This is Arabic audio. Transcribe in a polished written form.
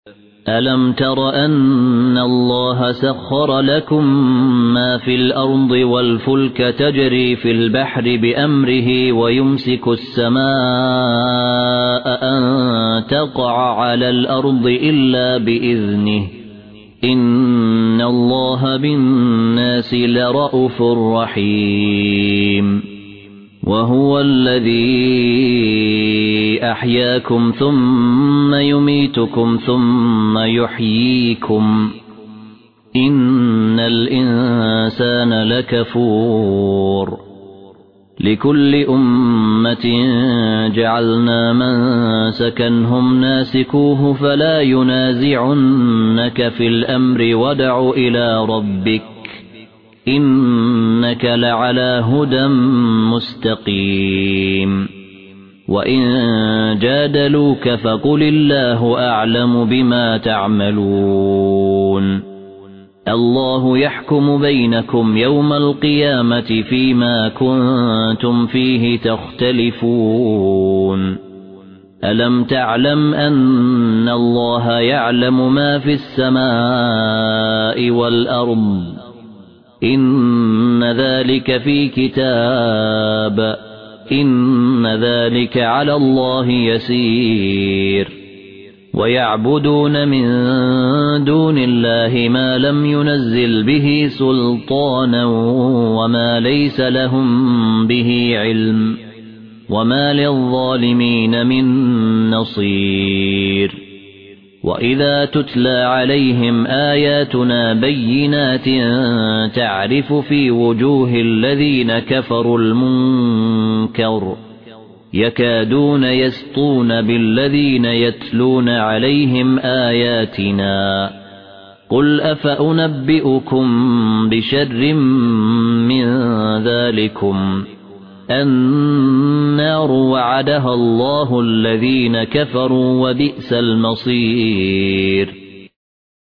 ألم تر أن الله سخر لكم ما في الأرض والفلك تجري في البحر بأمره ويمسك السماء أن تقع على الأرض إلا بإذنه إن الله بالناس لرءوف رحيم وهو الذي أحياكم ثم يميتكم ثم يحييكم إن الإنسان لكفور لكل أمة جعلنا منسكا هم ناسكوه فلا ينازعنك في الأمر وادع إلى ربك إنك لعلى هدى مستقيم وإن جادلوك فقل الله أعلم بما تعملون الله يحكم بينكم يوم القيامة فيما كنتم فيه تختلفون ألم تعلم أن الله يعلم ما في السماء والأرض إن ذلك في كتاب إن ذلك على الله يسير ويعبدون من دون الله ما لم ينزل به سلطانا وما ليس لهم به علم وما للظالمين من نصير وإذا تتلى عليهم آياتنا بينات تعرف في وجوه الذين كفروا المنكر يكادون يسطون بالذين يتلون عليهم آياتنا قل أفأنبئكم بشر من ذلكم النار وعدها الله الذين كفروا وبئس المصير